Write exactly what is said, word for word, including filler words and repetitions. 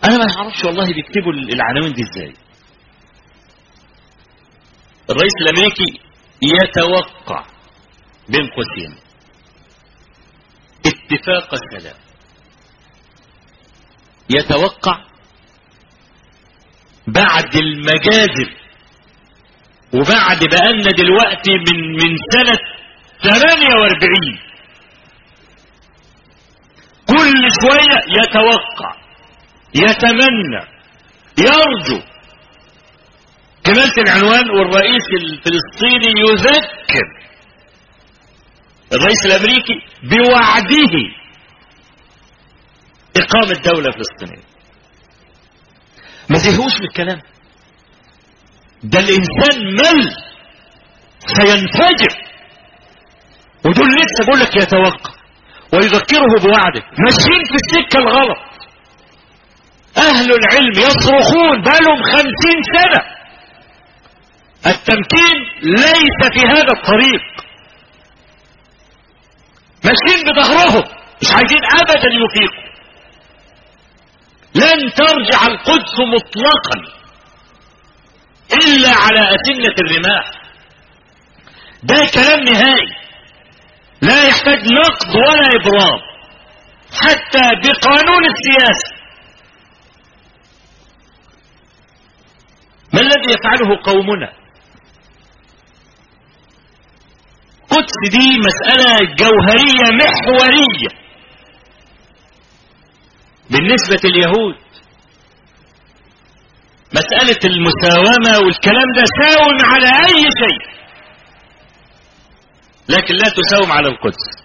انا ما اعرفش والله بيكتبوا العناوين دي ازاي. الرئيس الامريكي يتوقع بين قوسين اتفاق السلام، يتوقع بعد المجازر وبعد بقالنا دلوقتي من من سنة ثمانية واربعين كل شوية يتوقع يتمنى يرجو. كمالة العنوان والرئيس الفلسطيني يذكر الرئيس الامريكي بوعده اقامة دولة فلسطينية. ما زهقوش من الكلام ده، الانسان مل سينفجر، ودول لسه بقول لك يتوقع ويذكره بوعده، ماشيين في السكة الغلط. اهل العلم يصرخون بقالهم خمسين سنة التمكين ليس في هذا الطريق، ماشيين بظهرهم مش عايزين ابدا يفيقوا. لن ترجع القدس مطلقا الا على أسنة الرماح. ده كلام نهائي لا يحتاج نقد ولا ابرام حتى بقانون السياسة. ما الذي يفعله قومنا؟ قدس دي مسألة جوهرية محورية بالنسبة لليهود. مسألة المساومة والكلام ده ساوم على أي شيء، لكن لا تساوم على القدس.